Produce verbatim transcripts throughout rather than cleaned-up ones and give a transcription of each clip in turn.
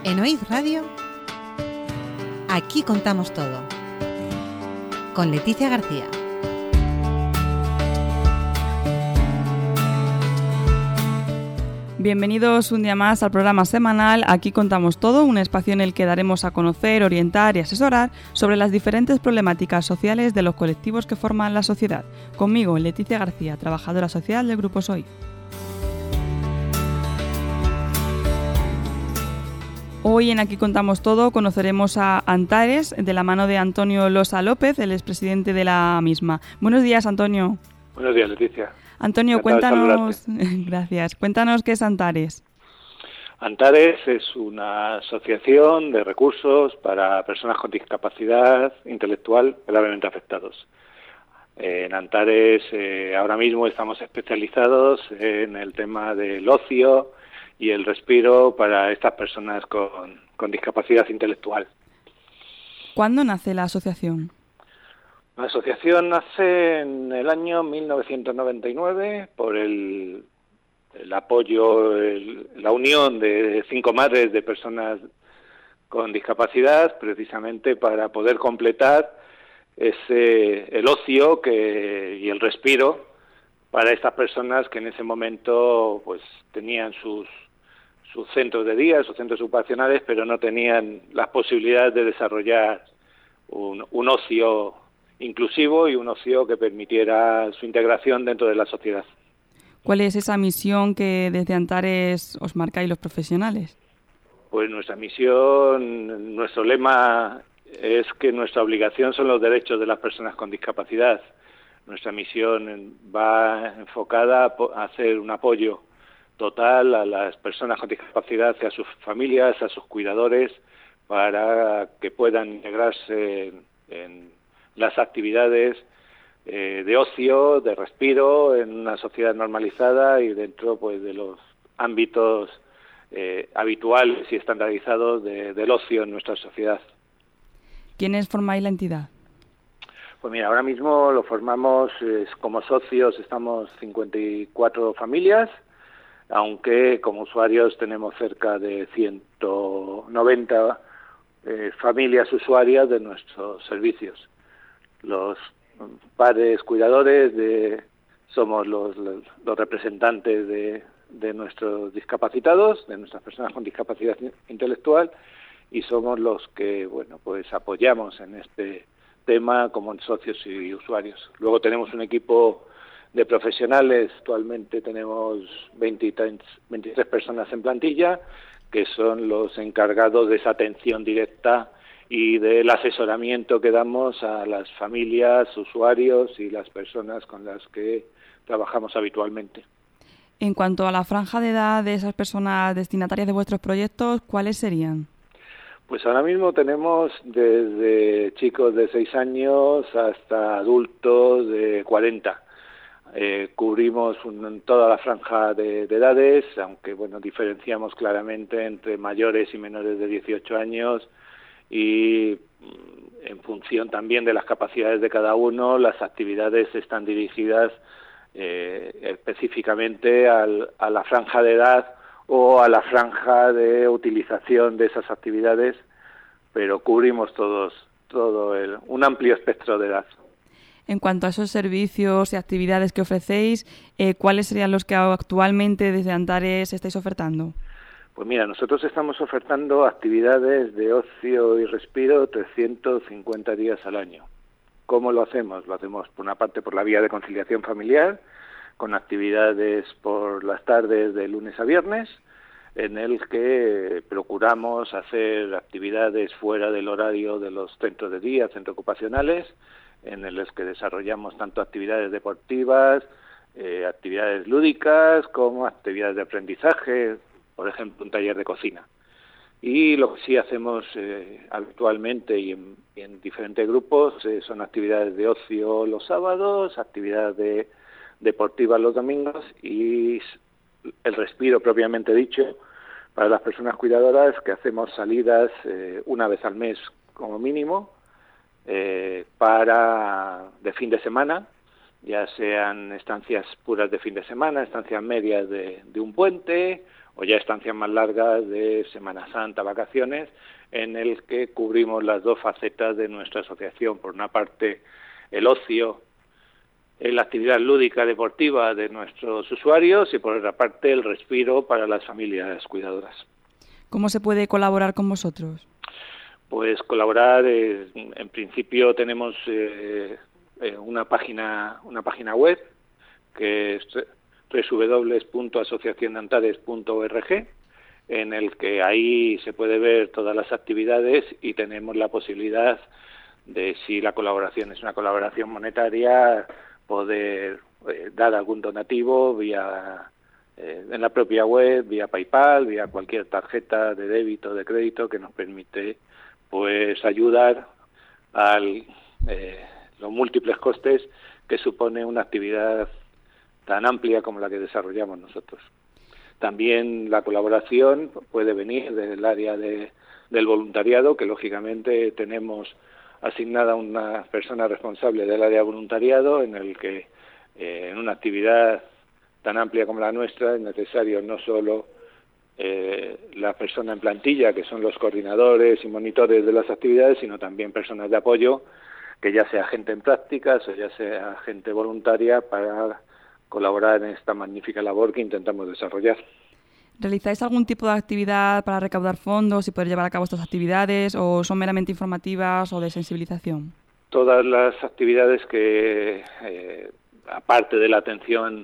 En Oíd Radio, aquí contamos todo. Con Leticia García. Bienvenidos un día más al programa semanal Aquí contamos todo, un espacio en el que daremos a conocer, orientar y asesorar sobre las diferentes problemáticas sociales de los colectivos que forman la sociedad. Conmigo, Leticia García, trabajadora social del Grupo Soy. Hoy en Aquí contamos todo conoceremos a Antares de la mano de Antonio Losa López, el expresidente de la misma. Buenos días, Antonio. Buenos días, Leticia. Antonio, cuéntanos, gracias, cuéntanos qué es Antares. Antares es una asociación de recursos para personas con discapacidad intelectual gravemente afectados. En Antares eh, ahora mismo estamos especializados en el tema del ocio y el respiro para estas personas con, con discapacidad intelectual. ¿Cuándo nace la asociación? La asociación nace en el año mil novecientos noventa y nueve por el, el apoyo, el, la unión de cinco madres de personas con discapacidad, precisamente para poder completar ese el ocio que, y el respiro para estas personas que en ese momento pues tenían sus sus centros de día, sus centros ocupacionales, pero no tenían las posibilidades de desarrollar un, un ocio inclusivo y un ocio que permitiera su integración dentro de la sociedad. ¿Cuál es esa misión que desde Antares os marcáis los profesionales? Pues nuestra misión, nuestro lema es que nuestra obligación son los derechos de las personas con discapacidad. Nuestra misión va enfocada a hacer un apoyo total a las personas con discapacidad y a sus familias, a sus cuidadores, para que puedan integrarse en, en las actividades eh, de ocio, de respiro, en una sociedad normalizada y dentro pues de los ámbitos eh, habituales y estandarizados de, del ocio en nuestra sociedad. ¿Quiénes formáis la entidad? Pues mira, ahora mismo lo formamos eh, como socios, estamos cincuenta y cuatro familias, aunque como usuarios tenemos cerca de ciento noventa eh, familias usuarias de nuestros servicios. Los padres cuidadores de, somos los, los, los representantes de, de nuestros discapacitados, de nuestras personas con discapacidad intelectual, y somos los que bueno pues apoyamos en este tema como socios y usuarios. Luego tenemos un equipo de profesionales, actualmente tenemos veintitrés, veintitrés personas en plantilla, que son los encargados de esa atención directa y del asesoramiento que damos a las familias, usuarios y las personas con las que trabajamos habitualmente. En cuanto a la franja de edad de esas personas destinatarias de vuestros proyectos, ¿cuáles serían? Pues ahora mismo tenemos desde chicos de seis años hasta adultos de cuarenta. Eh, cubrimos un, toda la franja de, de edades, aunque bueno diferenciamos claramente entre mayores y menores de dieciocho años y en función también de las capacidades de cada uno, las actividades están dirigidas eh, específicamente al, a la franja de edad o a la franja de utilización de esas actividades, pero cubrimos todos todo el, un amplio espectro de edad. En cuanto a esos servicios y actividades que ofrecéis, eh, ¿cuáles serían los que actualmente desde Antares estáis ofertando? Pues mira, nosotros estamos ofertando actividades de ocio y respiro trescientos cincuenta días al año. ¿Cómo lo hacemos? Lo hacemos por una parte por la vía de conciliación familiar, con actividades por las tardes de lunes a viernes, en el que procuramos hacer actividades fuera del horario de los centros de día, centros ocupacionales, en los que desarrollamos tanto actividades deportivas, eh, actividades lúdicas, como actividades de aprendizaje, por ejemplo, un taller de cocina. Y lo que sí hacemos eh, habitualmente y en, y en diferentes grupos eh, son actividades de ocio los sábados, actividades de, deportivas los domingos y el respiro propiamente dicho para las personas cuidadoras, que hacemos salidas eh, una vez al mes como mínimo, Eh, para de fin de semana, ya sean estancias puras de fin de semana, estancias medias de, de un puente o ya estancias más largas de Semana Santa, vacaciones, en el que cubrimos las dos facetas de nuestra asociación. Por una parte, el ocio, la actividad lúdica deportiva de nuestros usuarios, y por otra parte, el respiro para las familias cuidadoras. ¿Cómo se puede colaborar con vosotros? Pues colaborar, eh, en principio tenemos eh, eh, una página una página web que es doble u doble u doble u punto asociación de antares punto org, en el que ahí se puede ver todas las actividades y tenemos la posibilidad de, si la colaboración es una colaboración monetaria, poder eh, dar algún donativo vía eh, en la propia web, vía PayPal, vía cualquier tarjeta de débito o de crédito que nos permite pues ayudar a eh, los múltiples costes que supone una actividad tan amplia como la que desarrollamos nosotros. También la colaboración puede venir del área de, del voluntariado, que lógicamente tenemos asignada una persona responsable del área de voluntariado, en el que eh, en una actividad tan amplia como la nuestra es necesario no solo Eh, la persona en plantilla, que son los coordinadores y monitores de las actividades, sino también personas de apoyo, que ya sea gente en prácticas o ya sea gente voluntaria, para colaborar en esta magnífica labor que intentamos desarrollar. ¿Realizáis algún tipo de actividad para recaudar fondos y poder llevar a cabo estas actividades, o son meramente informativas o de sensibilización? Todas las actividades que, eh, aparte de la atención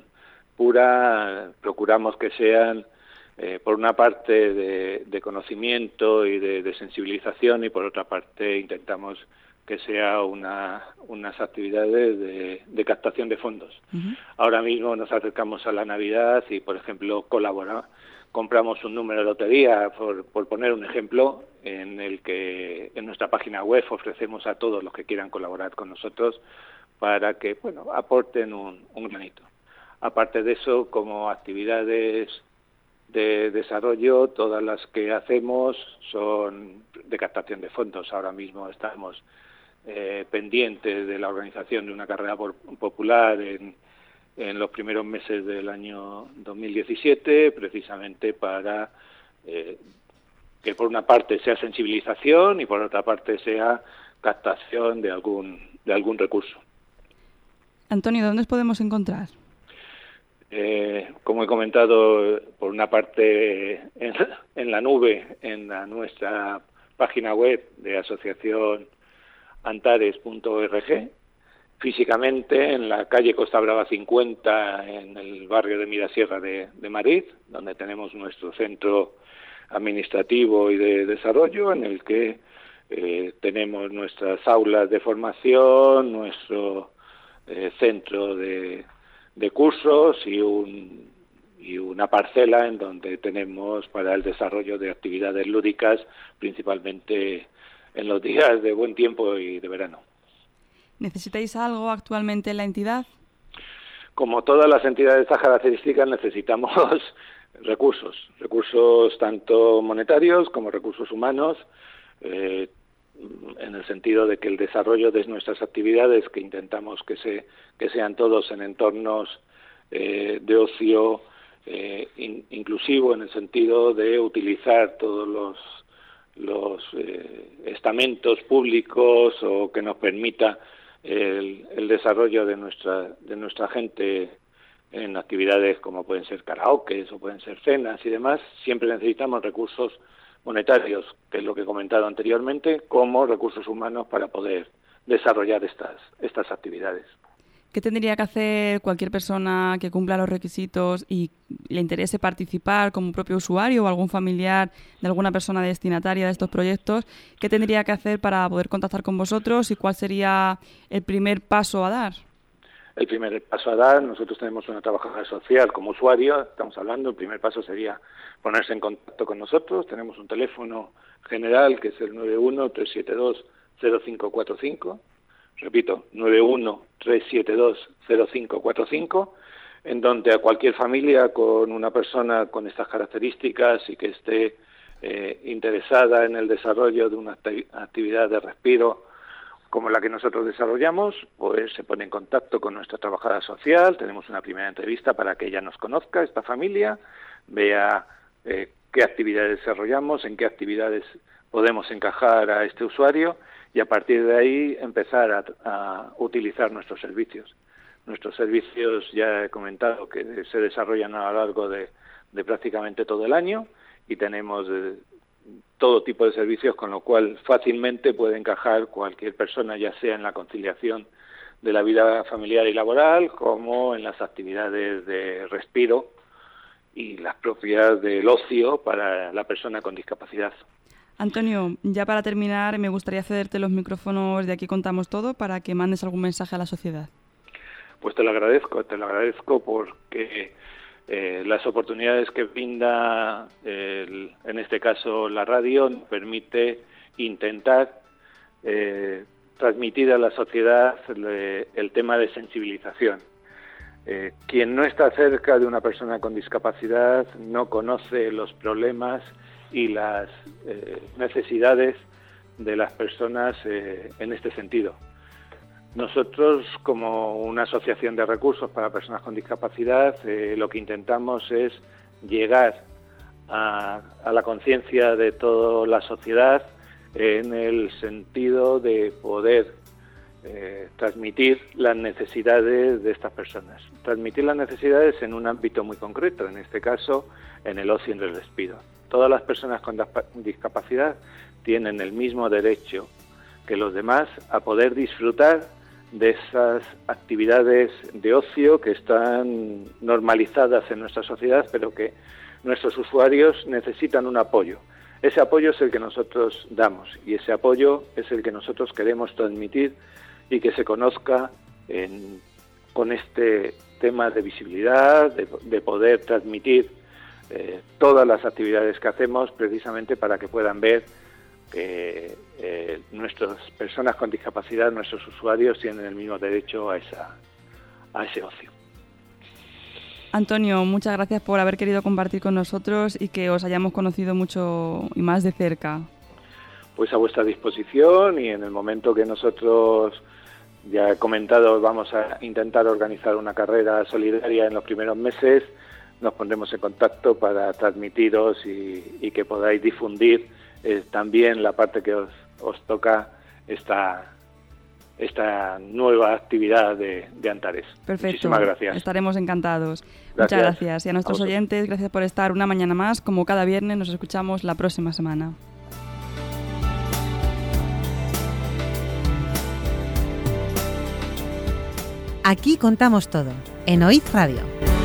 pura, procuramos que sean Eh, por una parte de, de conocimiento y de, de sensibilización, y por otra parte intentamos que sea una, unas actividades de, de captación de fondos. Uh-huh. Ahora mismo nos acercamos a la Navidad y, por ejemplo, colabora, compramos un número de lotería, por, por poner un ejemplo, en el que en nuestra página web ofrecemos a todos los que quieran colaborar con nosotros para que, bueno, aporten un, un granito. Aparte de eso, como actividades de desarrollo, todas las que hacemos son de captación de fondos. Ahora mismo estamos eh, pendientes de la organización de una carrera por, popular en, en los primeros meses del año dos mil diecisiete, precisamente para eh, que por una parte sea sensibilización y por otra parte sea captación de algún de algún recurso. Antonio, ¿dónde os podemos encontrar? Eh, como he comentado, por una parte en, en la nube, en la, nuestra página web de asociación antares punto org, físicamente en la calle Costa Brava cincuenta, en el barrio de Mirasierra de, de Madrid, donde tenemos nuestro centro administrativo y de desarrollo, en el que eh, tenemos nuestras aulas de formación, nuestro eh, centro de de cursos y un y una parcela en donde tenemos para el desarrollo de actividades lúdicas, principalmente en los días de buen tiempo y de verano. ¿Necesitáis algo actualmente en la entidad? Como todas las entidades de estas características, necesitamos recursos, recursos tanto monetarios como recursos humanos, eh, en el sentido de que el desarrollo de nuestras actividades, que intentamos que se que sean todos en entornos eh, de ocio eh, in, inclusivo, en el sentido de utilizar todos los los eh, estamentos públicos, o que nos permita el, el desarrollo de nuestra de nuestra gente en actividades como pueden ser karaokes o pueden ser cenas y demás. Siempre necesitamos recursos monetarios, que es lo que he comentado anteriormente, como recursos humanos para poder desarrollar estas estas actividades. ¿Qué tendría que hacer cualquier persona que cumpla los requisitos y le interese participar como propio usuario o algún familiar de alguna persona destinataria de estos proyectos? ¿Qué tendría que hacer para poder contactar con vosotros y cuál sería el primer paso a dar? El primer paso a dar, nosotros tenemos una trabajadora social como usuario, estamos hablando, el primer paso sería ponerse en contacto con nosotros. Tenemos un teléfono general que es el nueve uno, tres siete dos, cero cinco cuatro cinco, repito, nueve uno, tres siete dos, cero cinco cuatro cinco, en donde a cualquier familia con una persona con estas características y que esté eh, interesada en el desarrollo de una actividad de respiro como la que nosotros desarrollamos, pues se pone en contacto con nuestra trabajadora social. Tenemos una primera entrevista para que ella nos conozca, esta familia, vea eh, qué actividades desarrollamos, en qué actividades podemos encajar a este usuario y a partir de ahí empezar a, a utilizar nuestros servicios. Nuestros servicios, ya he comentado, que se desarrollan a lo largo de, de prácticamente todo el año y tenemos eh, todo tipo de servicios, con lo cual fácilmente puede encajar cualquier persona, ya sea en la conciliación de la vida familiar y laboral, como en las actividades de respiro y las propias del ocio para la persona con discapacidad. Antonio, ya para terminar, me gustaría cederte los micrófonos de Aquí Contamos Todo para que mandes algún mensaje a la sociedad. Pues te lo agradezco, te lo agradezco porque eh, las oportunidades que brinda, el, en este caso la radio, nos permite intentar eh, transmitir a la sociedad le, el tema de sensibilización. Eh, quien no está cerca de una persona con discapacidad no conoce los problemas y las eh, necesidades de las personas eh, en este sentido. Nosotros, como una asociación de recursos para personas con discapacidad, eh, lo que intentamos es llegar a, a la conciencia de toda la sociedad en el sentido de poder eh, transmitir las necesidades de estas personas. Transmitir las necesidades en un ámbito muy concreto, en este caso en el ocio y en el respiro. Todas las personas con discapacidad tienen el mismo derecho que los demás a poder disfrutar de esas actividades de ocio que están normalizadas en nuestra sociedad, pero que nuestros usuarios necesitan un apoyo. Ese apoyo es el que nosotros damos y ese apoyo es el que nosotros queremos transmitir y que se conozca en, con este tema de visibilidad, de, de poder transmitir eh, todas las actividades que hacemos precisamente para que puedan ver que eh, nuestras personas con discapacidad, nuestros usuarios, tienen el mismo derecho a, esa, a ese ocio. Antonio, muchas gracias por haber querido compartir con nosotros y que os hayamos conocido mucho y más de cerca. Pues a vuestra disposición, y en el momento que nosotros, ya he comentado, vamos a intentar organizar una carrera solidaria en los primeros meses, nos pondremos en contacto para transmitiros y, y que podáis difundir eh, también la parte que os, os toca esta esta nueva actividad de, de Antares. Perfecto. Muchísimas gracias. Estaremos encantados. Gracias. Muchas gracias. Y a nuestros a oyentes, gracias por estar una mañana más. Como cada viernes, nos escuchamos la próxima semana. Aquí contamos todo, en Oiz Radio.